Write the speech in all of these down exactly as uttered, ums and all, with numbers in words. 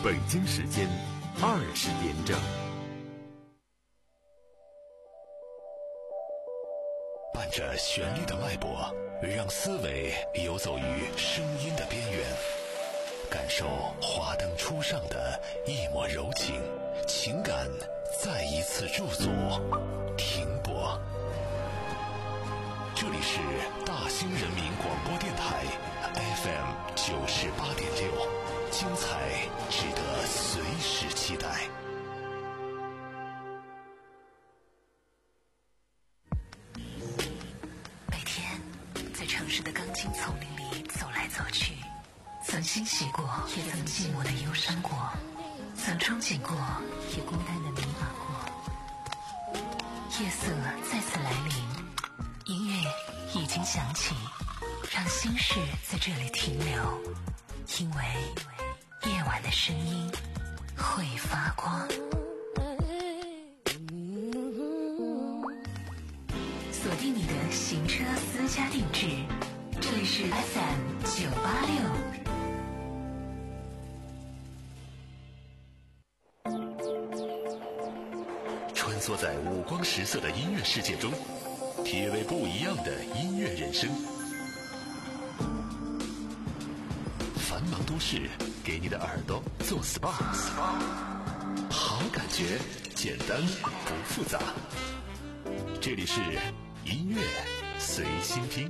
北京时间二十点整。 伴着旋律的脉搏，让思维游走于声音的边缘，感受华灯初上的一抹柔情，情感再一次驻足停泊。这里是大兴人民广播电台 F M 九十八点六，精彩值得随时期待。 每天在城市的钢筋丛林里走来走去，曾欣喜过，也曾寂寞的忧伤过，曾憧憬过，也孤单的迷茫过。夜色再次来临，音乐已经响起，让心事在这里停留，因为夜晚的声音会发光。锁定你的行车私家定制，这里是 F M 九八六。 穿梭在五光十色的音乐世界中，体味不一样的音乐人生。繁忙都市给你的耳朵做 S P A， 好感觉简单不复杂。这里是音乐随心听。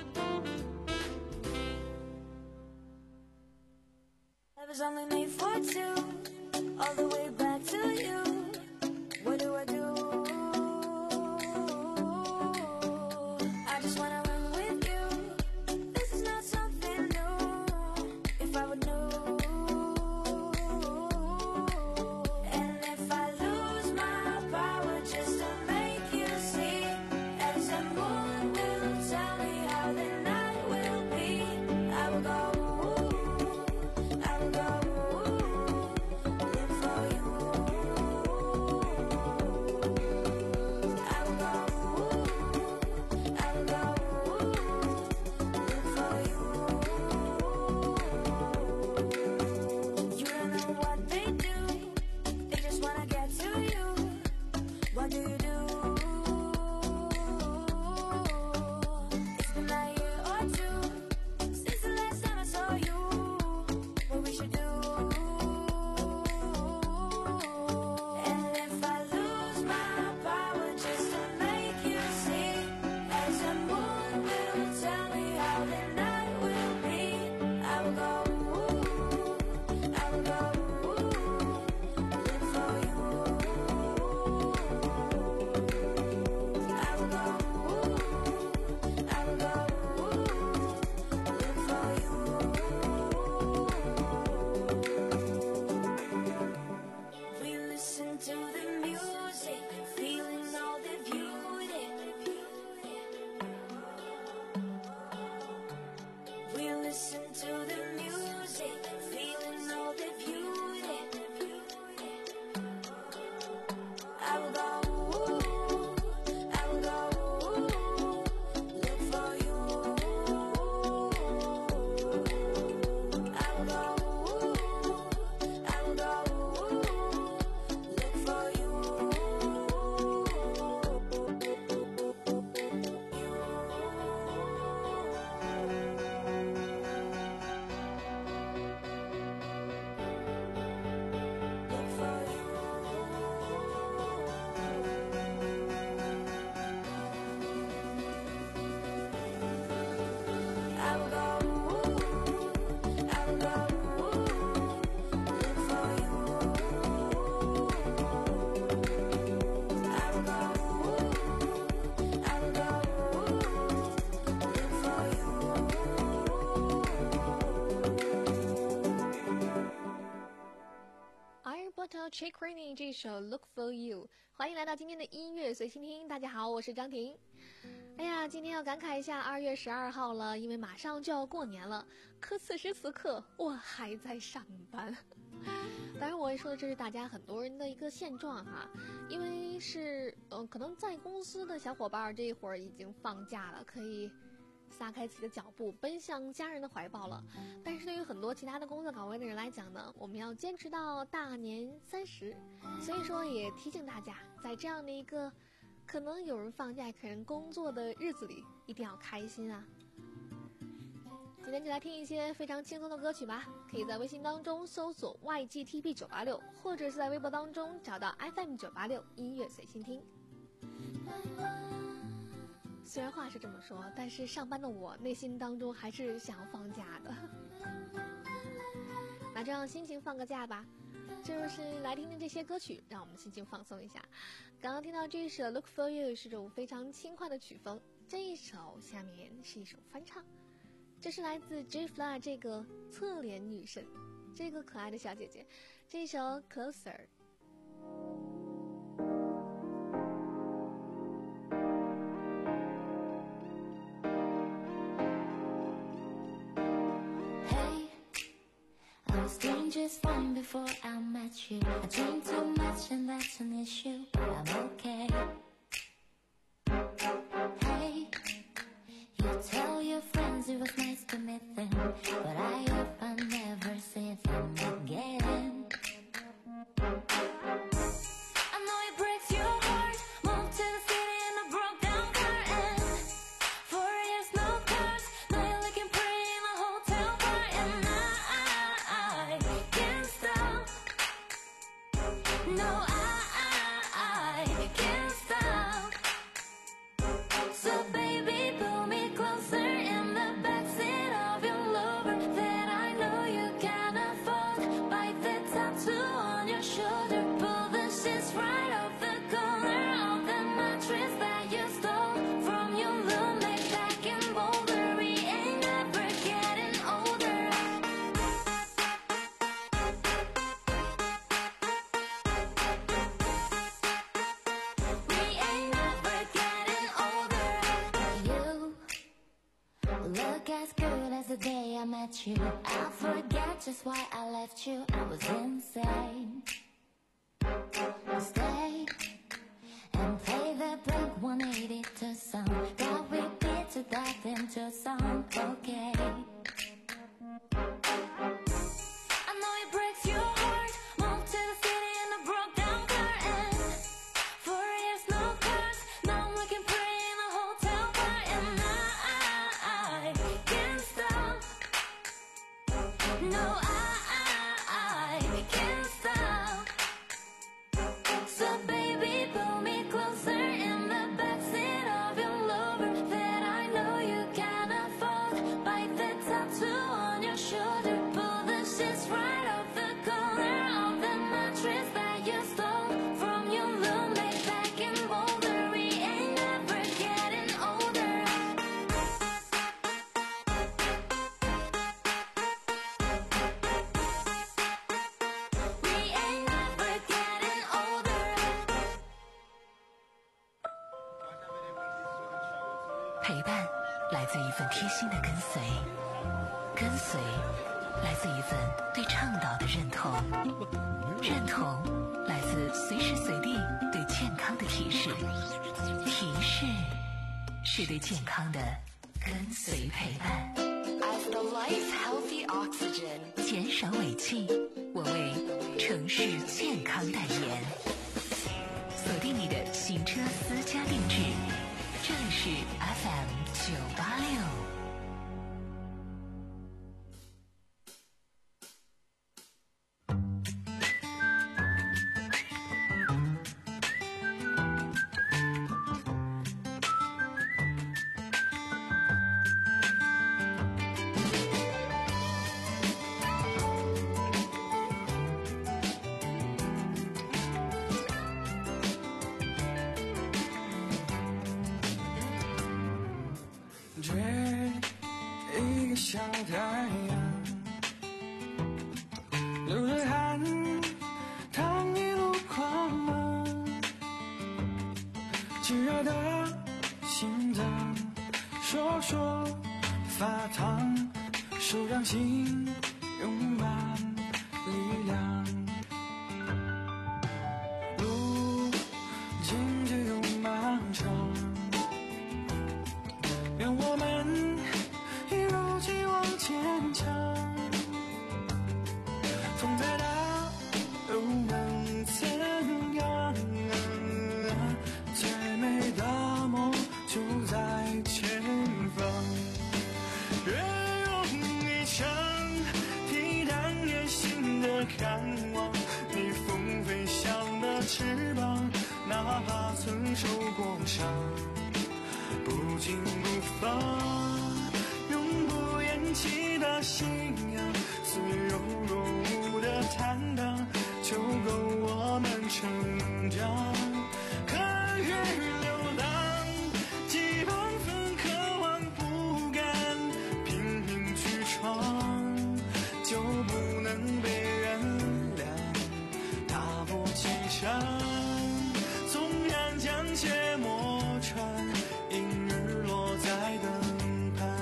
Chick Rainey 这首 Look for You， 欢迎来到今天的音乐随心听。大家好，我是张婷。哎呀，今天要感慨一下二月十二号了，因为马上就要过年了，可此时此刻我还在上班。当然我也说的这是大家很多人的一个现状哈，因为是嗯、呃，可能在公司的小伙伴这一会儿已经放假了，可以撒开自己的脚步奔向家人的怀抱了。但是对于很多其他的工作岗位的人来讲呢，我们要坚持到大年三十。所以说也提醒大家，在这样的一个可能有人放假可能工作的日子里，一定要开心啊。今天就来听一些非常轻松的歌曲吧，可以在微信当中搜索 Y G T B 九八六，或者是在微博当中找到 F M 九八六音乐随心听。虽然话是这么说，但是上班的我内心当中还是想要放假的。那这样心情放个假吧，就是来听听这些歌曲，让我们心情放松一下。刚刚听到这一首 Look For You 是种非常轻快的曲风，这一首下面是一首翻唱，这是来自 J Fla 这个侧脸女神，这个可爱的小姐姐，这一首 Closer。 Just fine before I met you. I drink too much and that's an issue, but I'm okay. Hey, you tell your friends it was nice to meet them, but I hope I never see them again. I know it breaks your heart. Moved to the city in a broke down car and four years no cars. Now you're looking pretty in a hotel bar and I can't stop. No, I, I, I can't stop. So baby, pull me closer in the backseat of your Rover that I know you can't afford. Bite the tattoo on your shoulder, pull the sheets right off the corner of the mattress that you stole from your roommate back in Boulder. We ain't never getting older. We ain't never getting older. You look as good as the day I met you. I forget just why I left you. I was insane. Stay and play the Blink one eighty-two song that we beat to death into a song. Okay. I know it breaks your heart. Moved to the city in a broke down car and four years no cars. Now I'm looking pretty in a hotel bar and I, I can't stop. No, I, I, I can't stop. So baby, pull me closer in the backseat of your Rover that I know you can't afford. Bite the tattoo on your shoulder, pull the sheets right off the corner of the mattress that you stole from your roommate back in Boulder. We ain't never getting older. We ain't never getting older. 陪伴来自一份贴心的跟随，跟随来自一份对倡导的认同，认同来自随时随地对健康的提示，提示是对健康的跟随陪伴。As the life healthy oxygen， 减少尾气，我为城市健康代言。锁定你的行车私家定制，这里是 F M 九八六。 这一个小太阳，流着汗，烫一路狂浪，炙热的心脏，说说发烫，手掌心用满力量，路径只有漫长。愿我们看望逆风飞翔的翅膀，哪怕曾受过伤，不紧不放，永不言弃的信仰，自由若无的坦荡，就够我们成长。可越流浪，几万分渴望不甘，拼命去闯，就不能被原谅。踏破千山，纵然将血磨穿，因日落在灯盘。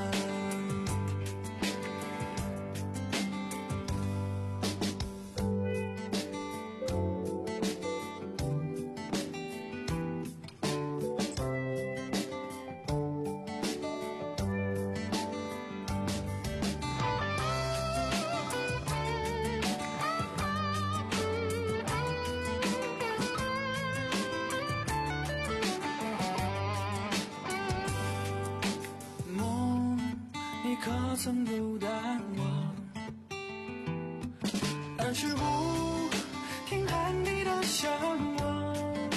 梦，你可曾都淡忘？但是不听喊你的向往，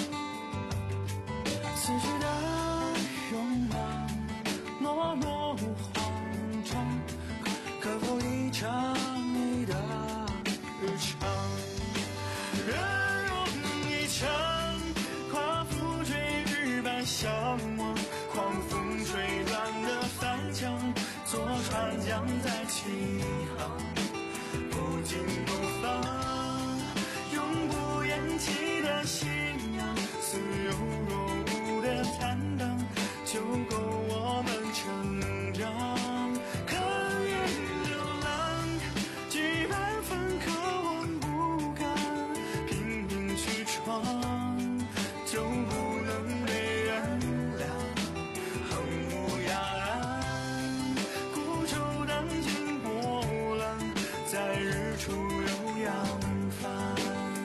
此时的勇莽，懦弱慌张，可否一场你的日常？人容一场，夸父追日般向往，狂风吹乱的帆桨，坐船桨在起航，不紧不放，永不言弃的信仰，自由若无的坦荡，就够我们成长。可越流浪，几万分渴望不甘，拼命去闯，就不能被原谅。横无涯岸，孤舟荡尽波澜，在日出又扬帆。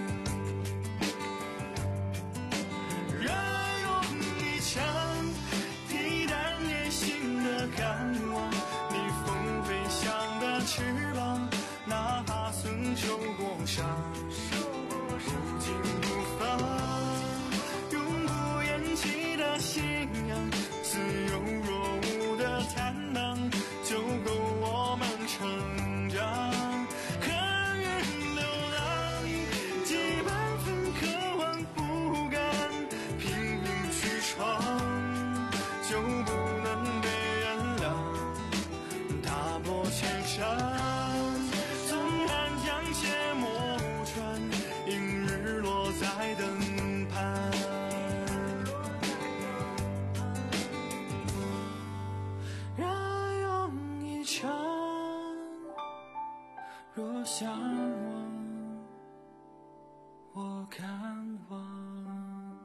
人容一场，提胆野心的敢望，逆风飞翔的翅膀，哪怕曾受过伤，不紧不放，永不言弃的信仰，自由若无的坦荡，就够我们成长。可越流浪，几万分渴望不甘，拼命去闯，就不能被原谅。踏破千山，纵然将血磨穿，因日落在灯盘。人用一场，若向往，我看望。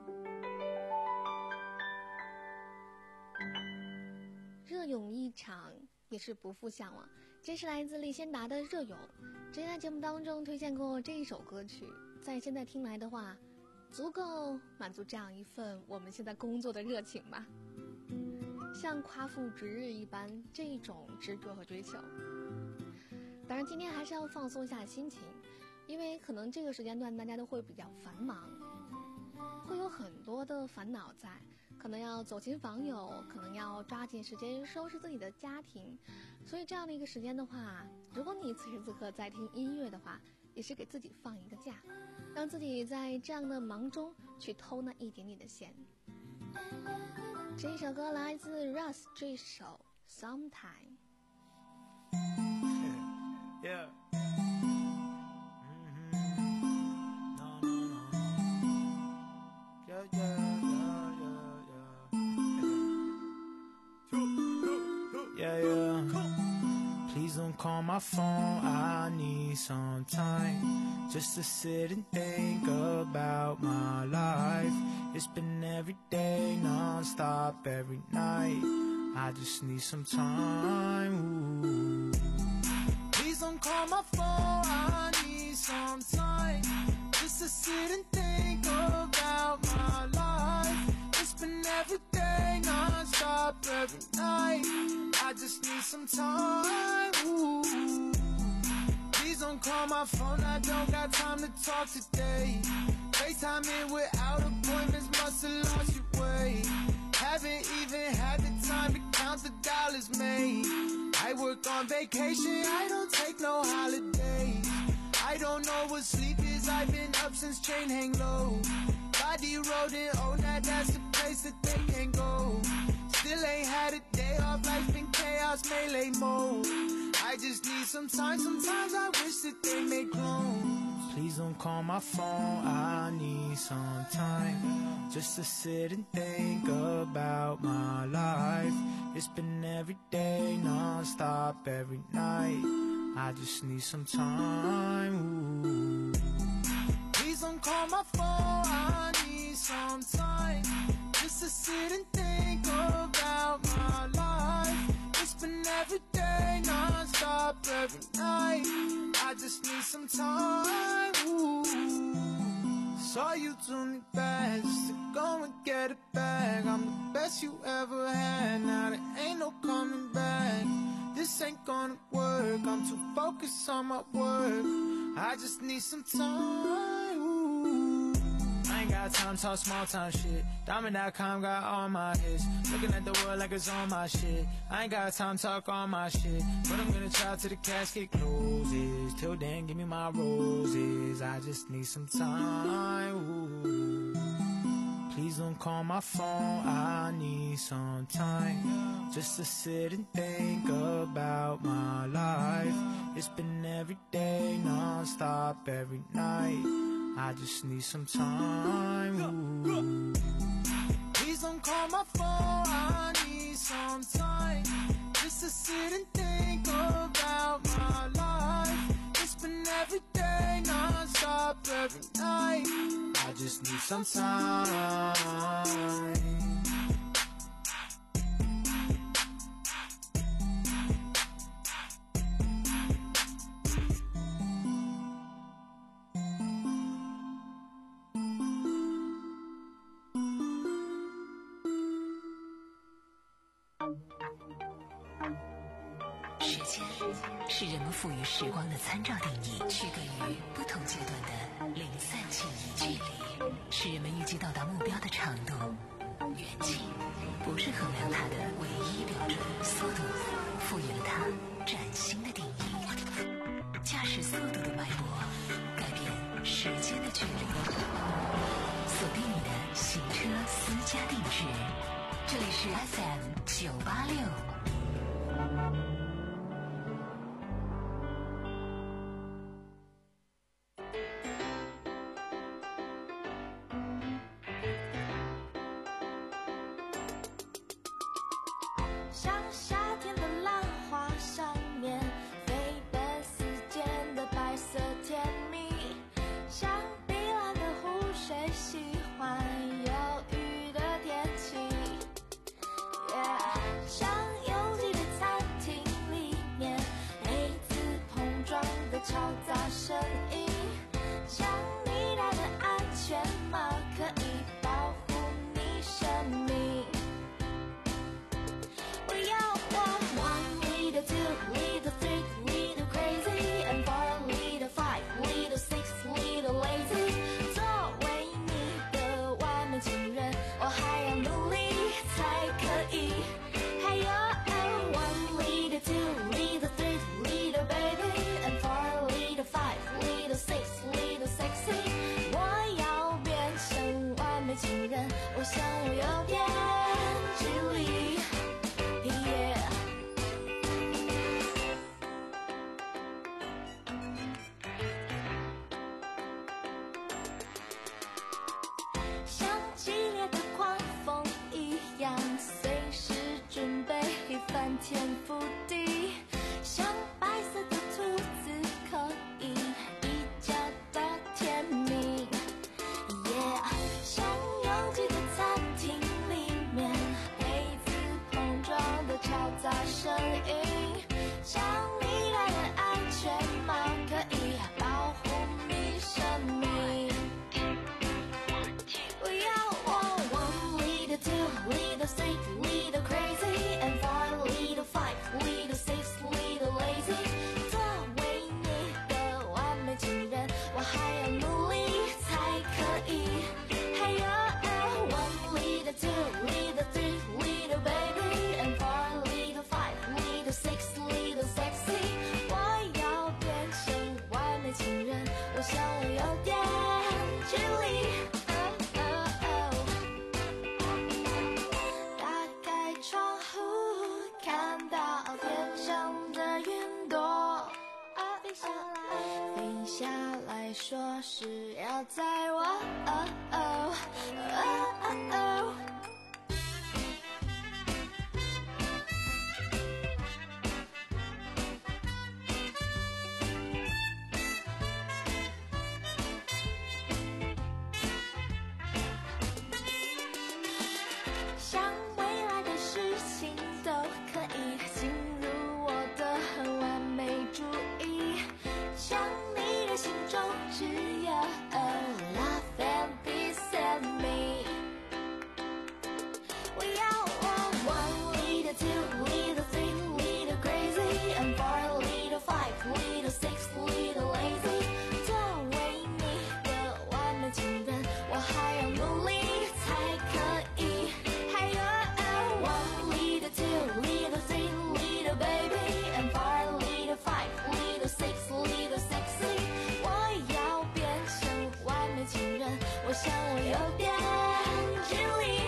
热涌一场，也是不负向往。这是来自李仙达的《热涌》。之前在节目当中推荐过这一首歌曲，在现在听来的话，足够满足这样一份我们现在工作的热情吧。像夸父逐日一般，这一种执着和追求。当然，今天还是要放松一下心情，因为可能这个时间段大家都会比较繁忙，会有很多的烦恼在。可能要走亲访友，可能要抓紧时间收拾自己的家庭，所以这样的一个时间的话，如果你此时此刻在听音乐的话，也是给自己放一个假，让自己在这样的忙中去偷那一点点的闲。这首歌来自 Russ 这首 Sometime。 Yeah. Yeah, yeah, yeah, yeah, yeah. Yeah, yeah. Please don't call my phone, I need some time just to sit and think about my life. It's been every day, non-stop, every night. I just need some time, ooh. Please don't call my phone, I need some time just to sit and think about my life. It's been every day, non-stop, every night. I just need some time, ooh. Please Please don't call my phone, I don't got time to talk today. FaceTime in without appointments, must have lost your way. Haven't even had the time to count the dollars made. I work on vacation, I don't take no holidays. I don't know what sleep is, I've been up since train hang low. Body rolling, oh now that's the place that they can go. Still ain't had a day off, life's been chaos, melee mode. I just need some time, sometimes I wish that they make clones. Please don't call my phone, I need some time just to sit and think about my life. It's been every day, non-stop, every night. I just need some time, ooh. Please don't call my phone, I need some time just to sit and think about my life. It's been every day, non-stop, every night. I just need some time, ooh. Saw you to me back just to go and get it back. I'm the best you ever had, now there ain't no coming back. This ain't gonna work, I'm too focused on my work. I just need some time, ooh. I ain't got time to talk small time shit. Diamond dot com got all my hits. Looking at the world like it's on my shit. I ain't got time to talk all my shit, but I'm gonna try till the casket closes. Till then, give me my roses. I just need some time, ooh. Please don't call my phone, I need some time just to sit and think about my life. It's been every day, non-stop, every night. I just need some time, ooh. Please don't call my phone, I need some time just to sit and think about my life. It's been every day, non-stop, every night. I just need some time. 时间是人们赋予时光的参照定义，区隔于不同阶段的零散记忆。距离是人们预计到达目标的长度，远近不是衡量它的唯一标准。速度赋予了它崭新的定义。驾驶速度的脉搏改变时间的距离。锁定你的行车私家定制，这里是 F M 九八六。 像夏天的浪花上面飞奔似箭的白色甜蜜，像碧蓝的湖水喜欢有雨的天气， yeah, 像拥挤的餐厅里面杯子碰撞的嘈杂声音，像你戴的安全帽可以保护你生命。One little, two little, three little crazy, and four little, five little, six little lazy。作为你的完美情人，我还要努力才可以。还有 one little, two little, three little baby, and four little, five little, six little sexy。我要变成完美情人，我想我有点距离。翻天覆地，像白色的兔子可以一家的甜蜜， yeah， 像拥挤的餐厅里面杯子碰撞的嘈杂声音，像你戴的安全帽可以保护你生命。我要我 one little two little three little crazy and four little five little six little lazy。作为你的我有点距离。打开窗户，看到天上的云朵，飞下来，飞下来说是要载我。哦哦哦哦想未来的事情都可以进入我的完美主义，想你的心中只有 love and peace and me。 我要我 one little two little three little crazy and four little five little six little lazy。 作为你的完美情人，我还要努力才可以。还有 one little two little three little baby and four little five little six little sexy。 我要变成完美情人，我想我有点距离。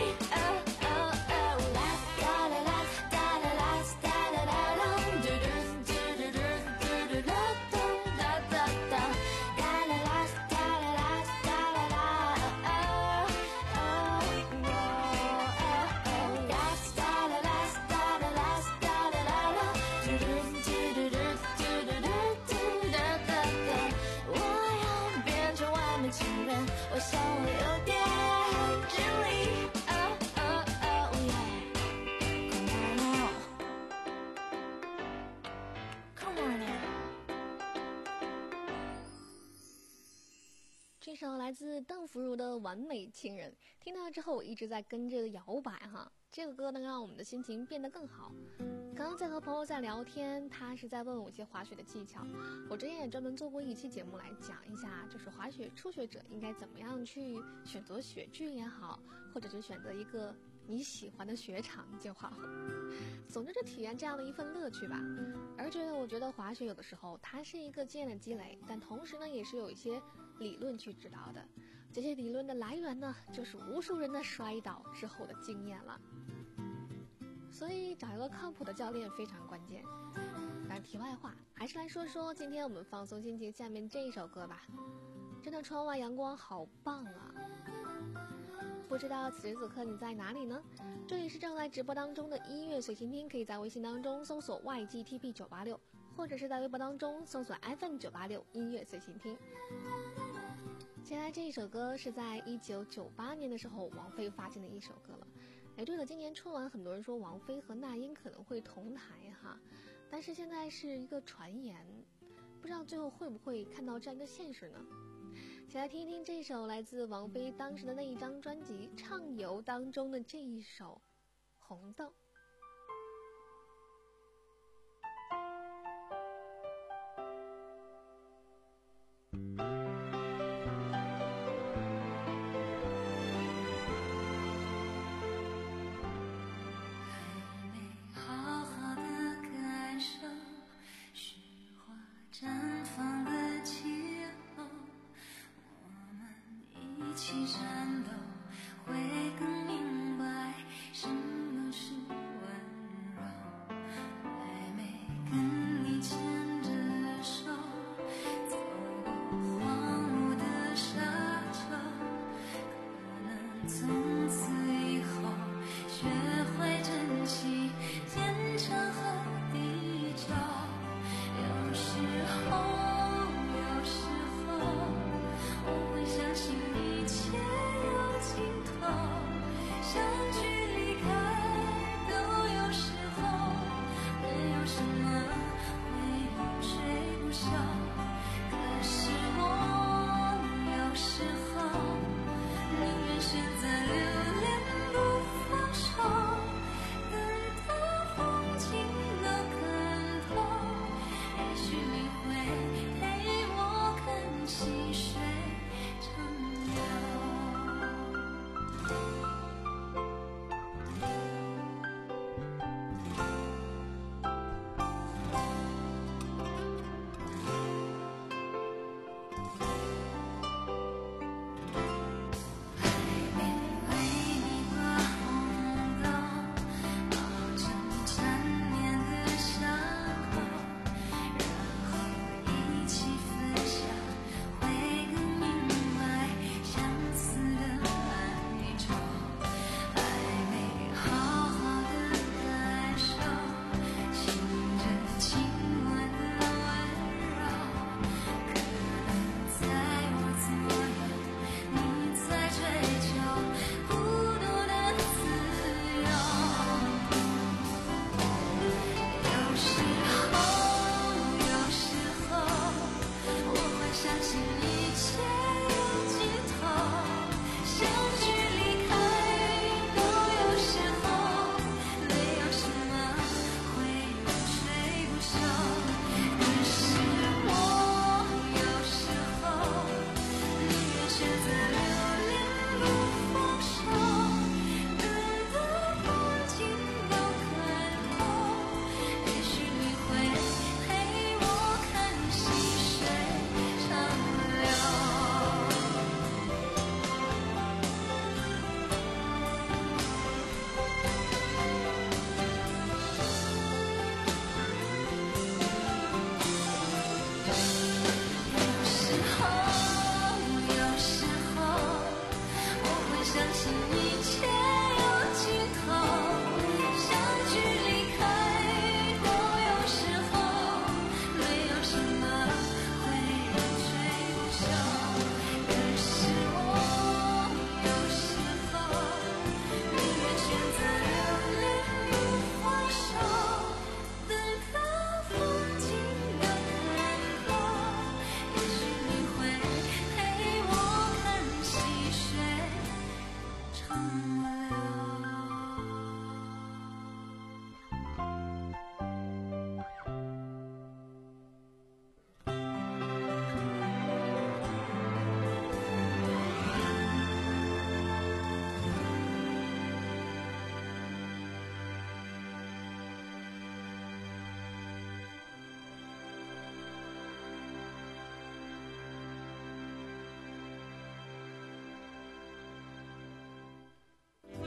我想我有点距离。Oh oh oh yeah. Come on now. Come on now. 这首来自邓福如的《完美情人》，听到之后我一直在跟着摇摆哈。这个歌能让我们的心情变得更好。刚刚在和朋友在聊天，他是在问我一些滑雪的技巧。我之前也专门做过一期节目来讲一下，就是滑雪初学者应该怎么样去选择雪具也好，或者是选择一个你喜欢的雪场就好。总之就体验这样的一份乐趣吧。而且我觉得滑雪有的时候它是一个经验的积累，但同时呢也是有一些理论去指导的。这些理论的来源呢，就是无数人的摔倒之后的经验了。所以找一个靠谱的教练非常关键。但题外话，还是来说说今天我们放松心情下面这一首歌吧。真的窗外阳光好棒啊！不知道此时此刻你在哪里呢？这里是正在直播当中的音乐随心听，可以在微信当中搜索 Y G T P 九八六，或者是在微博当中搜索 F M 九八六音乐随心听。接下来这一首歌是在一九九八年的时候王菲发行的一首歌了。哎，对了，今年春晚很多人说王菲和那英可能会同台哈，但是现在是一个传言，不知道最后会不会看到这样一个现实呢？先来听一听这首来自王菲当时的那一张专辑《畅游》当中的这一首《红豆》。 有时候我会相信一切。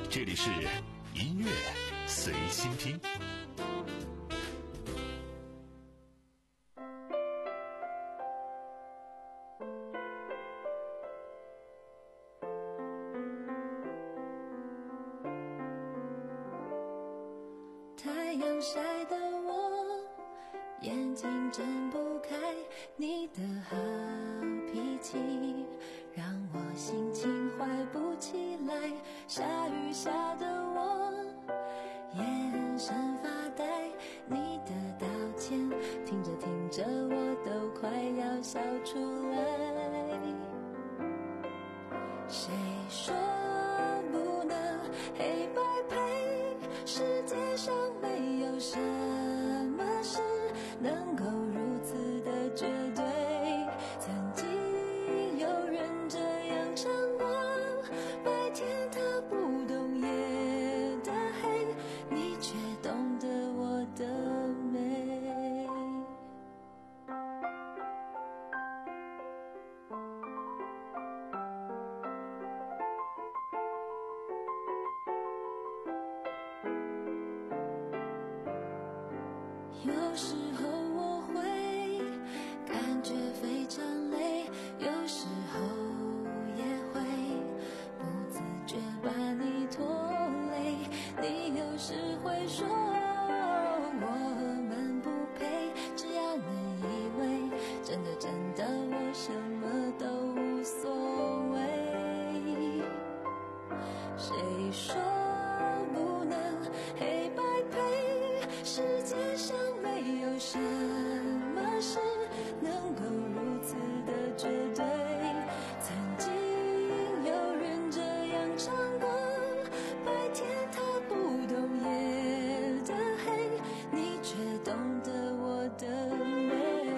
这里是音乐随心听。 太阳晒得我眼睛睁不开，你的好脾气让我心情坏不起来，下雨下的我眼神发呆，你的道歉听着听着我都快要笑出来，谁说不能黑白配，世界上没有什么事能够如此的绝对，曾经有人这样唱过，白天他不懂夜的黑，你却懂得我的美。有时候我会感觉非常累，有时候也会不自觉把你拖累，你有时会说我们不配，只要你以为真的真的我什么都无所谓，谁说不能黑白配，世界上没有什么事能够如此的绝对，曾经有人这样唱过，白天他不懂夜的黑，你却懂得我的美，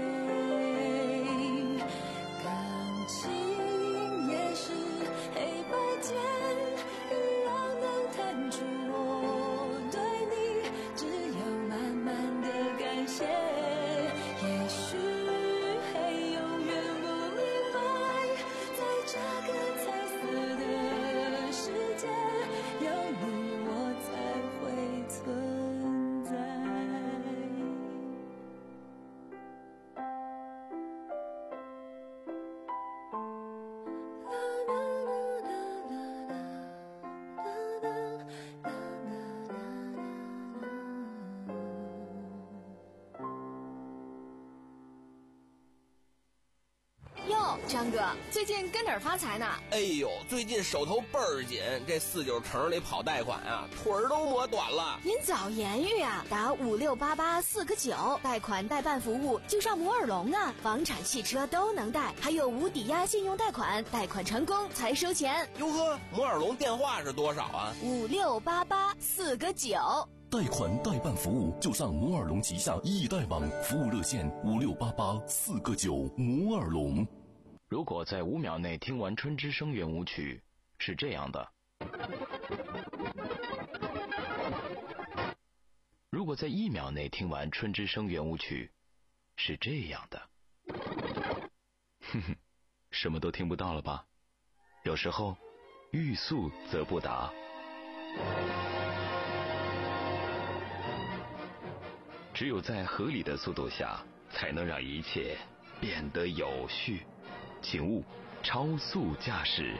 感情也是黑白键，一样能弹出我对你只有满满的感谢，也许会永远不明白，在这个彩色的世界，有你我才会存在。 哟，张哥，最近跟哪儿发财呢？ 哎呦，最近手头倍儿紧，这四九城里跑贷款啊，腿儿都磨短了。 您早言语啊，打五六八八四个九，贷款代办服务就上摩尔龙啊，房产、汽车都能贷，还有无抵押信用贷款，贷款成功才收钱。 哟呵，摩尔龙电话是多少啊？ 五六八八四个九。 贷款代办服务就上摩尔龙旗下易贷网，服务热线五六八八四个九。摩尔龙。 如果在五秒内听完春之声圆舞曲，是这样的；如果在一秒内听完春之声圆舞曲，是这样的。哼哼，什么都听不到了吧？有时候，欲速则不达。只有在合理的速度下，才能让一切变得有序。请勿超速驾驶。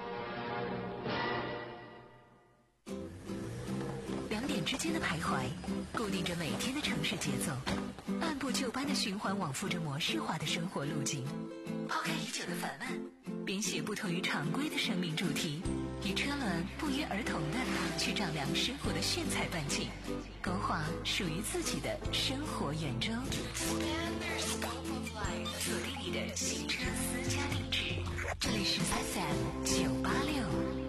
两点之间的徘徊，固定着每天的城市节奏，按部就班的循环往复着模式化的生活路径。抛开已久的烦闷，编写不同于常规的生命主题，与车轮不约而同的去丈量生活的炫彩半径，勾画属于自己的生活圆周。锁定你的行车私家定制，这里是 S M 九八六。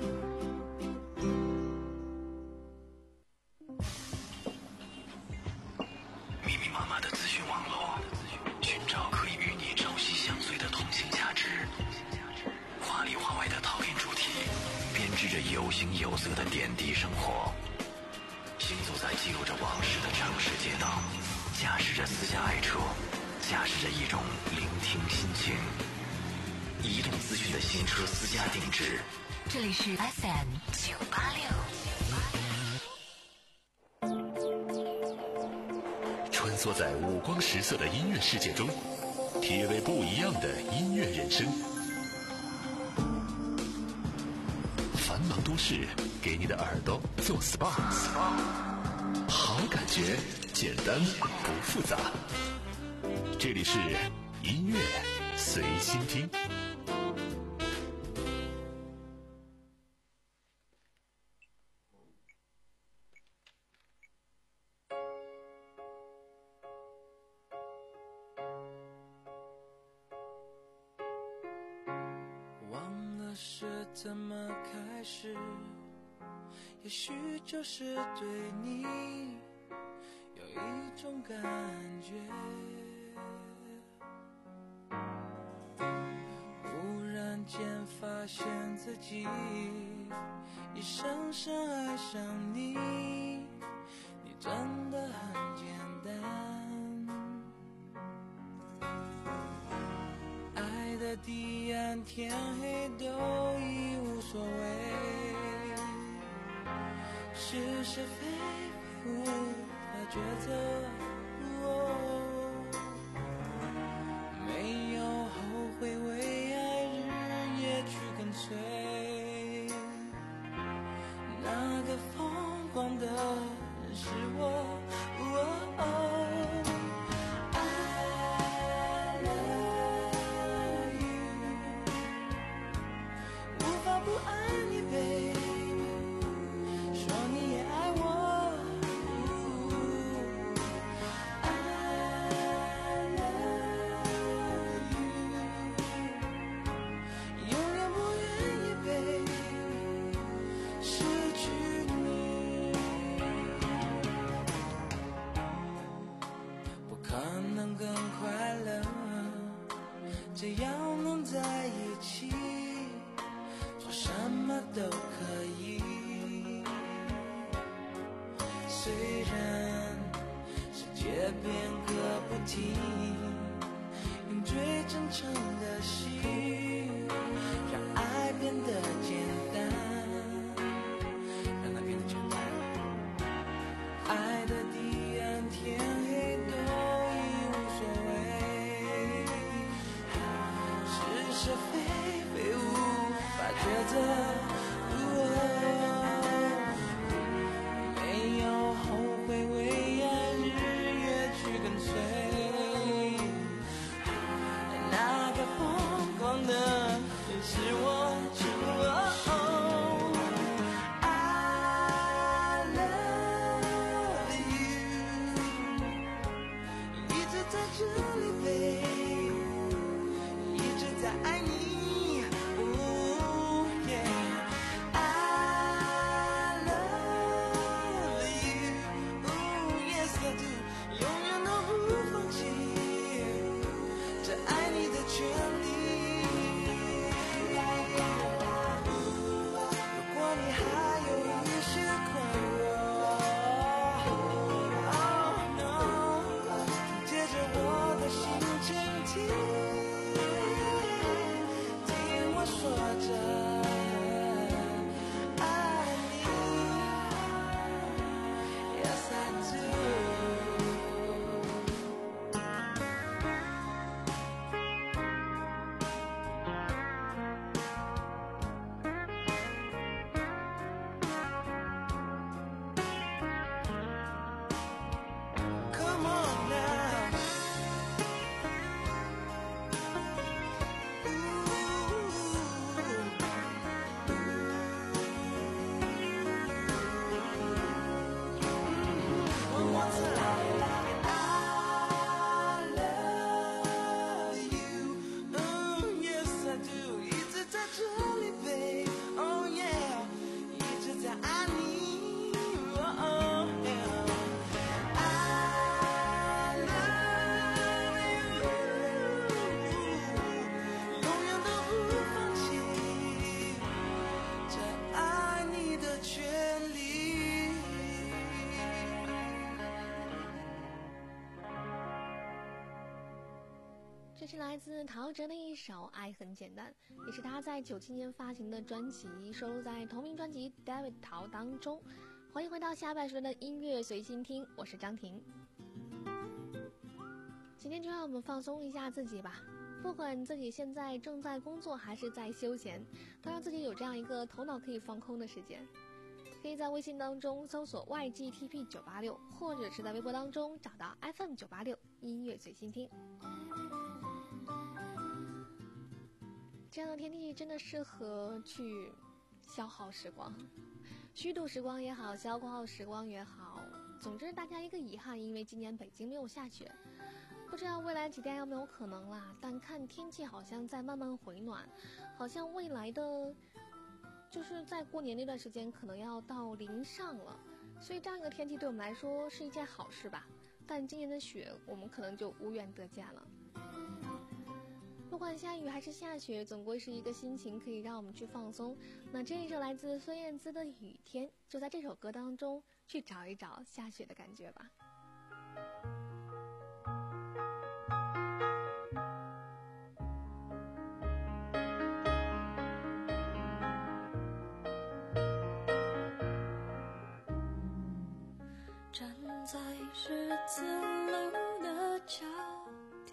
密密麻麻的资讯网络，寻找可以与你朝夕相随的通信价值。华里华外的陶冶主题，编织着有形有色的点滴生活。行走在记录着往事的城市街道，驾驶着私家爱车，驾驶着一种聆听心情。移动资讯的新车私家定制， 这里是 F M 九八六。 穿梭在五光十色的音乐世界中，体味不一样的音乐人生。繁忙都市给你的耳朵做 S P A， 好感觉简单不复杂。这里是音乐随心听。 忘了是怎么开始，也许就是对你有一种感觉，忽然间发现自己已深深爱上你，你真的很简单，爱的地暗天黑都已无所谓，是是非非无法抉择，哦，没有后悔，为爱日夜去跟随，那个疯狂的人是我，哦不爱你 baby， 说你也爱我， I love you， 永远不愿意 baby 失去你，不可能更快乐，只要能在一起，什么都可以，虽然世界变个不停，用最真诚的心让爱变得简单，让它变得简单，爱的地暗天黑都已无所谓，是是非非无抉择，没有后悔，为爱日夜去跟随，那个疯狂的是我，是我。I love you， 一直在这里 baby， 一直在爱你。 是来自陶喆的一首《爱很简单》，也是他在九七年发行的专辑，收录在同名专辑《David 陶》当中。欢迎回到下半时段的音乐随心听，我是张婷。今天就让我们放松一下自己吧，不管自己现在正在工作还是在休闲，都让自己有这样一个头脑可以放空的时间。可以在微信当中搜索 Y G T P 九八六，或者是在微博当中找到 F M 九八六音乐随心听。这样的天气真的适合去消耗时光，虚度时光也好，消耗时光也好，总之大家一个遗憾，因为今年北京没有下雪，不知道未来几天有没有可能啦。但看天气好像在慢慢回暖，好像未来的就是在过年那段时间可能要到零上了，所以这样一个天气对我们来说是一件好事吧。但今年的雪我们可能就无缘得见了。不管下雨还是下雪，总归是一个心情可以让我们去放松。那这一首来自孙燕姿的《雨天》，就在这首歌当中去找一找下雪的感觉吧。 站在十字路的交点，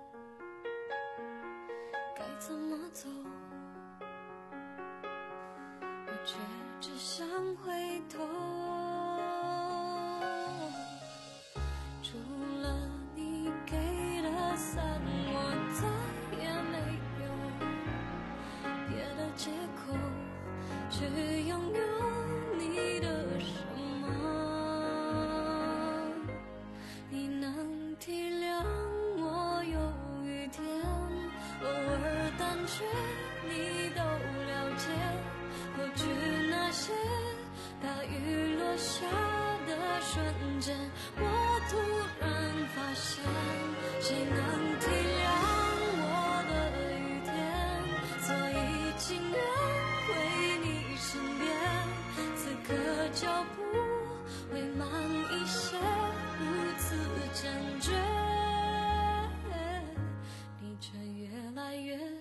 该怎么走？我却只想回头。除了你给的伞，我再也没有别的借口去拥有你的什么。你能体谅我有雨天，偶尔胆怯，你都了解。过去那些大雨落下的瞬间，我突然发现，谁能体谅我的雨天？所以情愿回你身边，此刻脚步会慢一些，如此坚决，你却越来越远。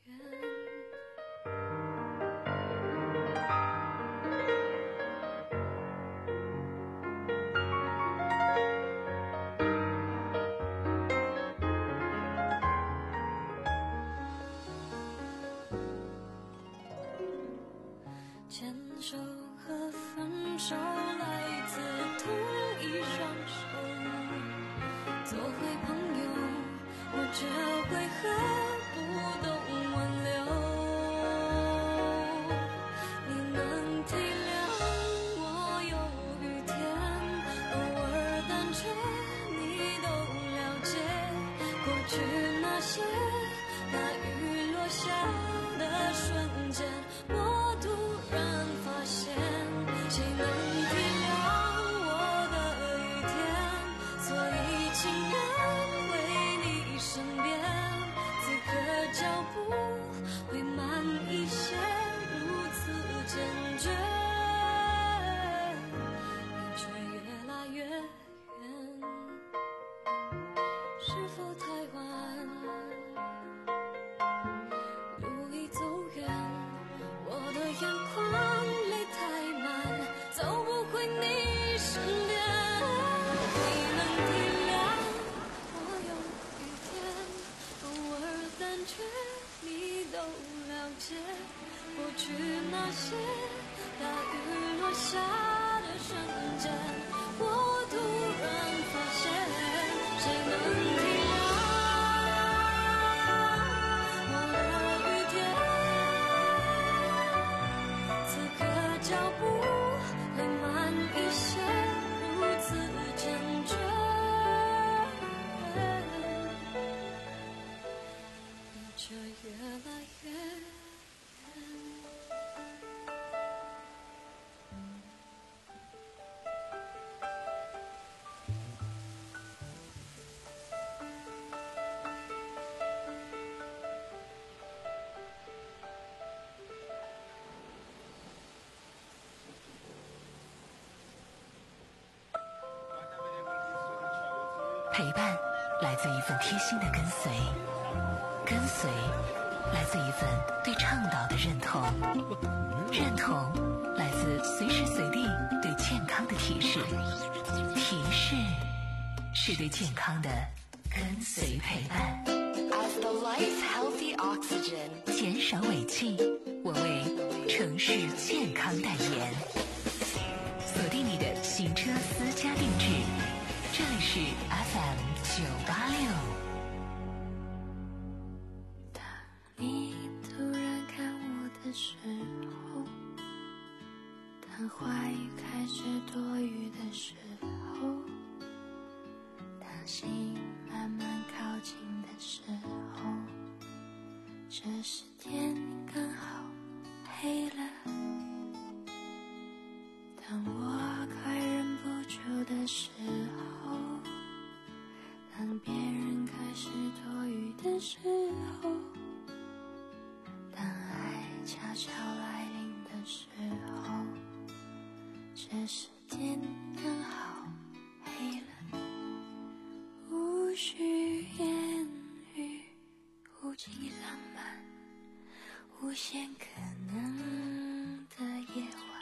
牵手和分手来自同一双手，做回朋友，我却为何不懂挽留？你能体谅我有雨天，偶尔胆怯，你都了解。过去那些大雨落下的瞬间，我突然发现，谁能体谅我的雨天？所以情愿回你身边，此刻脚步会慢一些，如此坚决，你却越来越远。是否太晚？路已走远，我的眼眶泪太满，走不回你身边。你能体谅我有雨天，偶尔胆怯，你都了解。过去那些大雨落下的瞬间，我突然发现，谁能体谅我的雨天？此刻脚步会慢一些，如此坚决，你却越来越远。 陪伴来自一份贴心的跟随，跟随来自一份对倡导的认同，认同来自随时随地对健康的提示，提示是对健康的跟随陪伴。 As the life's healthy oxygen， 减少尾气，我为城市健康代言。锁定你的行车私家定制，这里是 F M 九八六。 当你突然看我的时候，当话语开始多余的时候，当心慢慢靠近的时候，这时天刚好黑了。当我快忍不住的时候，当别人开始多余的时候，当爱悄悄来临的时候，这时天刚好黑了。无需言语，无尽浪漫，无限可能的夜晚，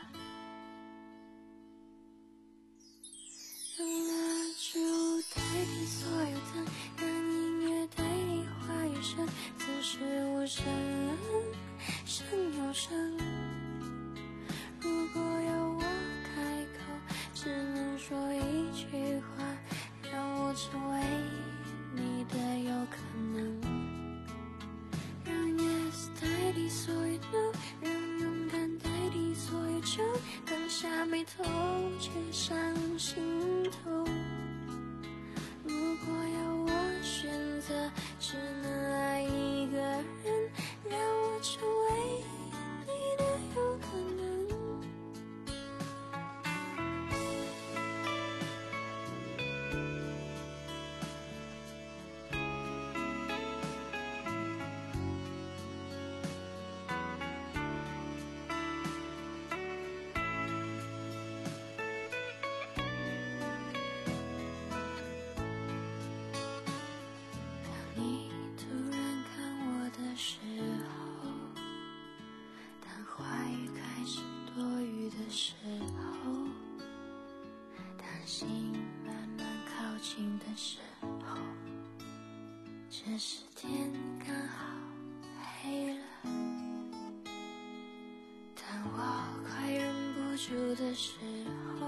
让蜡烛代替所有灯，让音乐代替话语声，此时无声胜有声。如果要我开口，只能说一句话，让我成为你的有可能，让 yes 代替所有 no， 让勇敢代替所有求，放下眉头却上心头。如果要我选择，只能爱一个人，让我成为你的有可能。你突然看我的时候，当话语开始多余的时候，当心慢慢靠近的时候，这时天刚好黑了。当我快忍不住的时候，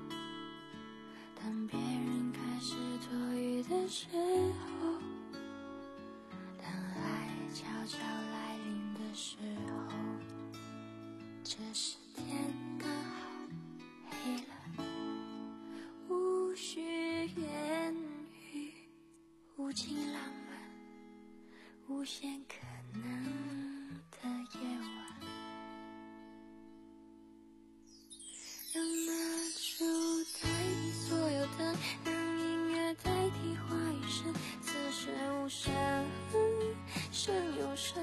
当别人开始多余的时候，当爱悄悄来临的时候，这时天刚好黑了。无需言语，无尽浪漫，无限可能的夜晚，让蜡烛代替所有灯，让音乐代替话语声，此时无声胜有声。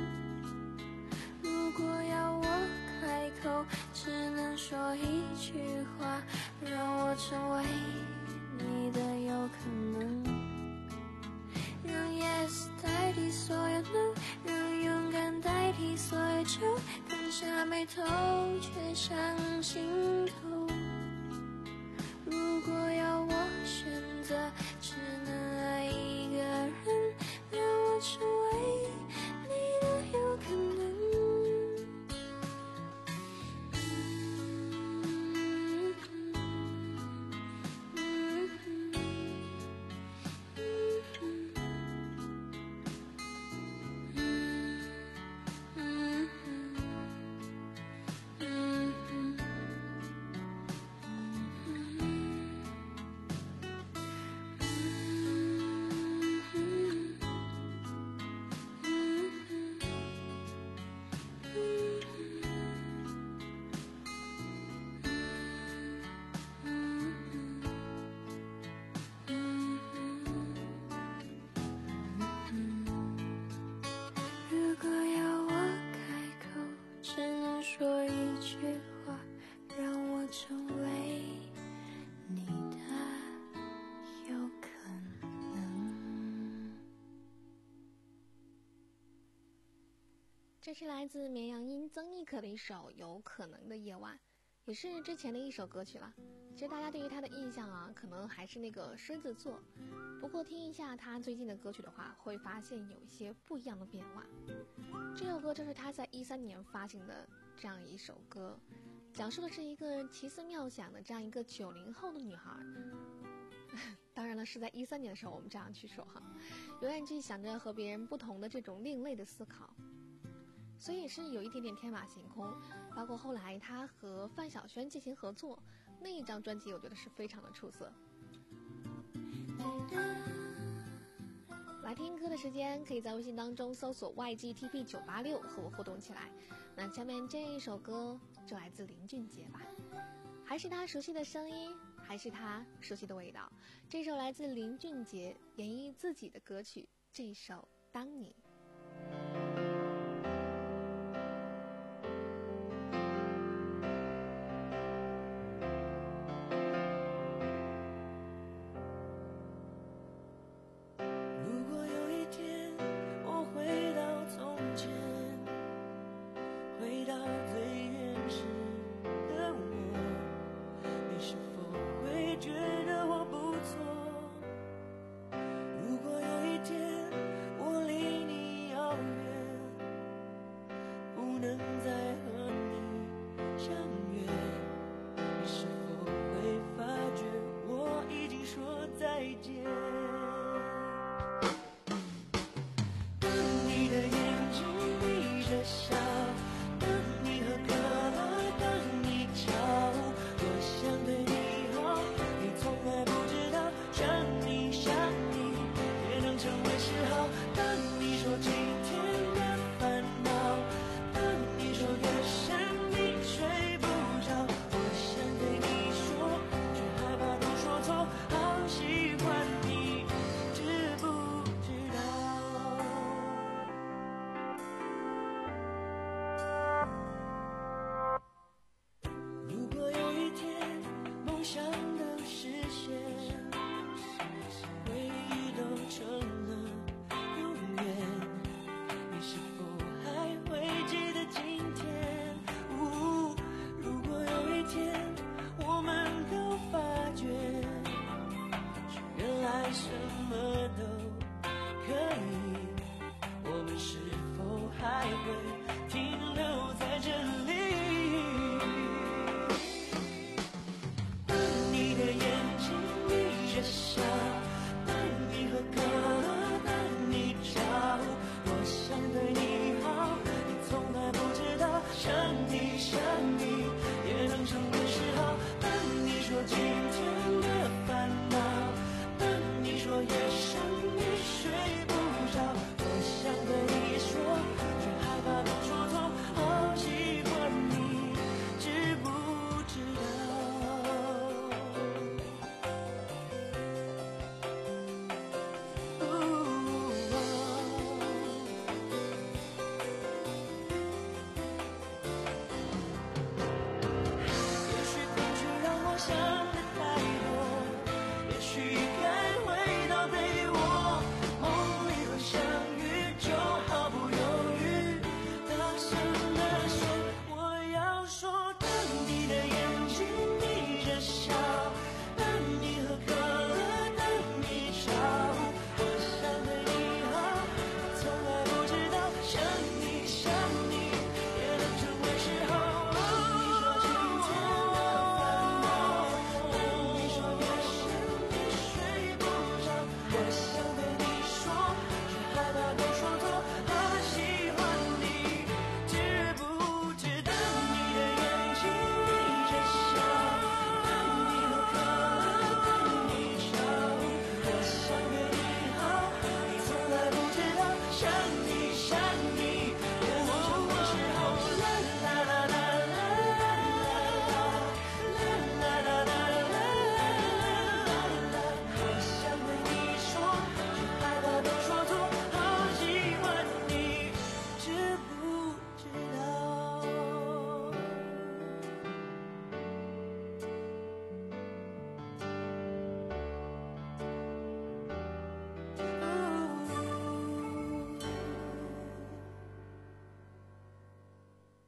如果要我开口，只能说一句话，让我成为你的有可能，让 yes 代替所有 no， 让勇敢代替所有求，放下眉头却上心头。如果要我选择，只能爱一个人，让我成为你的有可能。如果要我开口，只能说一句话，让我成为你的有可能。 这是来自绵阳音曾轶可的一首《有可能的夜晚》，也是之前的一首歌曲了。其实大家对于他的印象啊，可能还是那个狮子座。不过听一下他最近的歌曲的话，会发现有一些不一样的变化。这首歌就是他在一三年发行的这样一首歌，讲述的是一个奇思妙想的这样一个九零后的女孩。当然了，是在一三年的时候我们这样去说哈，永远去想着和别人不同的这种另类的思考。所以也是有一点点天马行空，包括后来他和范晓萱进行合作，那一张专辑我觉得是非常的出色。来听歌的时间，可以在微信当中搜索 Y G T P 九八六和我互动起来。那下面这一首歌就来自林俊杰吧，还是他熟悉的声音，还是他熟悉的味道。这首来自林俊杰演绎自己的歌曲，这一首《当你》。 等你的眼睛眯着笑，等你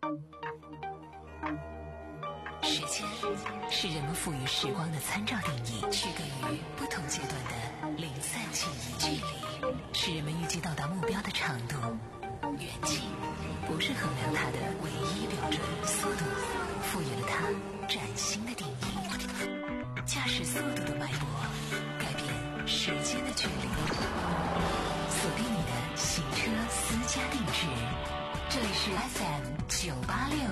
时间是人们赋予时光的参照定义，区隔于不同阶段的零散记忆。距离是人们预计到达目标的长度，远近不是衡量它的唯一标准。速度赋予了它崭新的定义，驾驶速度的脉搏改变时间的距离。锁定你的行车私家定制，这里是 F M 九八六。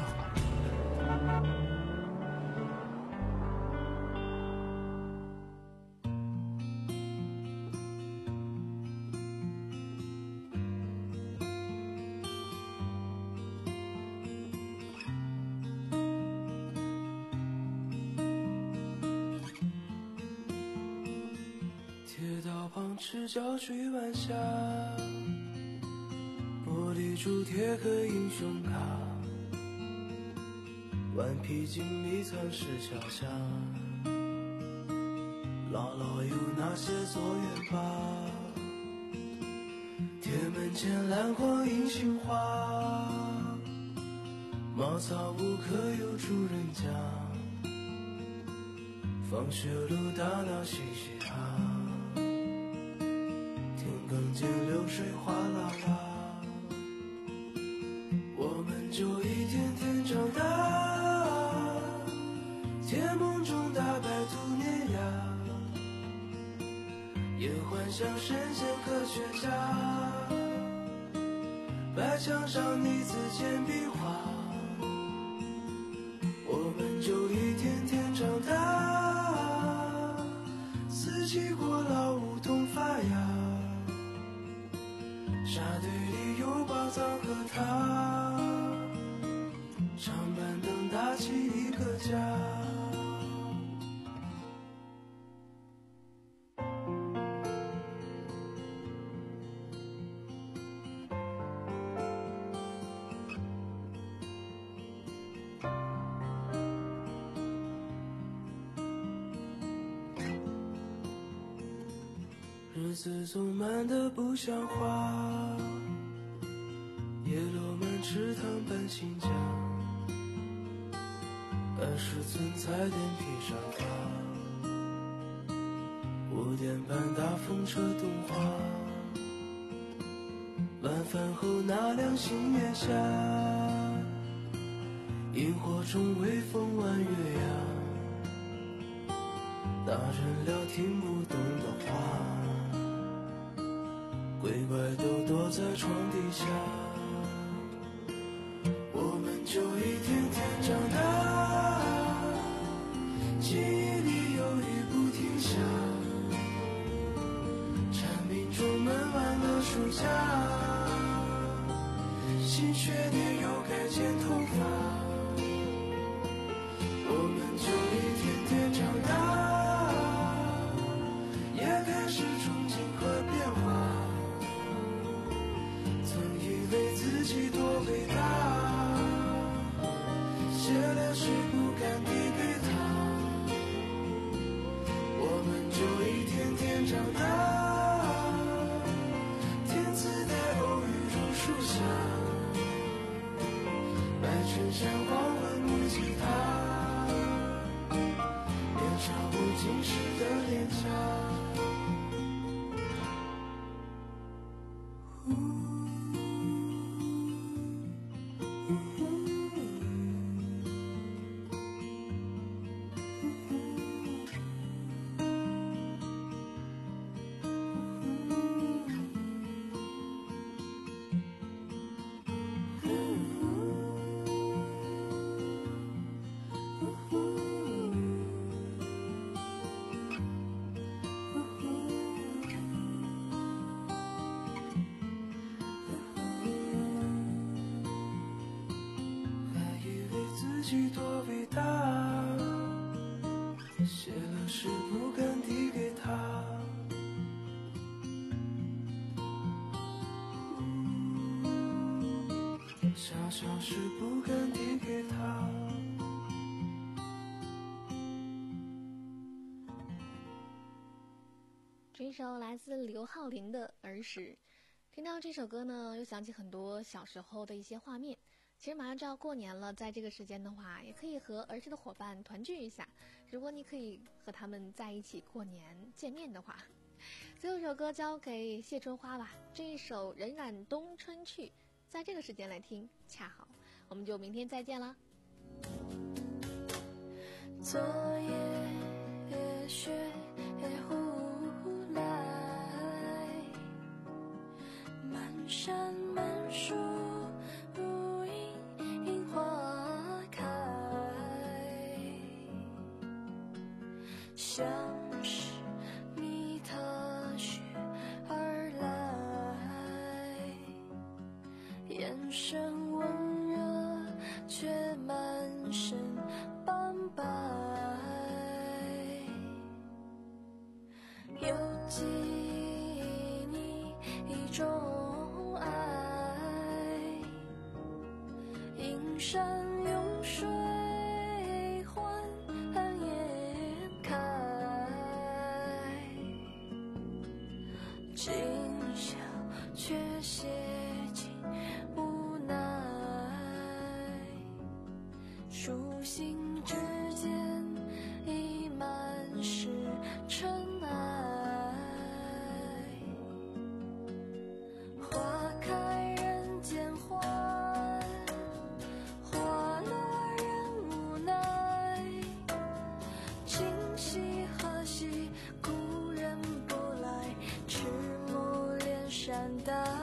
赤脚追晚霞，玻璃珠贴个英雄卡，顽皮筋迷藏石桥下，姥姥有那些作业吧，铁门前篮筐银杏花，茅草屋可有住人家，放学路打闹嘻嘻哈，更见流水哗啦啦，我们就一天天长大，甜梦中打败兔年呀，也幻想神仙科学家，白墙上你字简笔画，我们就一天天长大，四季过老梧桐发芽，沙堆里有宝藏和他，长板凳搭起一个家。日子总慢得不像话，叶落满池塘搬新家，二十寸彩电披上发，五点半大风车动画，晚饭后那凉星月下，萤火虫微风弯月牙，大人聊听不懂的话，鬼怪都躲在床底下，我们就一天天长大，记忆里有雨不停下，蝉鸣中闷完了暑假，新学年又该剪头发，我们就一天天长大，也开始憧憬和变化，自己多伟大，写了诗不敢递给他，我们就一天天长大，天赐带偶遇榕树下，白衬衫黄昏木吉他，年少不经事的脸颊。自己多伟大，写了诗不敢递给他，小小事不敢递给他。 这首来自刘浩霖的《儿时》，听到这首歌呢，又想起很多小时候的一些画面。 其实马上就要过年了，在这个时间的话，也可以和儿时的伙伴团聚一下。如果你可以和他们在一起过年见面的话，最后一首歌交给谢春花吧，这一首《荏苒冬春去》，在这个时间来听恰好。我们就明天再见啦。 昨夜雪忽来，满山满树无影樱花开，像是你踏雪而来，眼神温热却满身斑白，犹记你一种爱，映山涌水缓颜开，今宵却写尽无奈，初心之间已满是尘埃，花开人间欢，花落人无奈，今夕何夕故人不来，迟暮连山黛。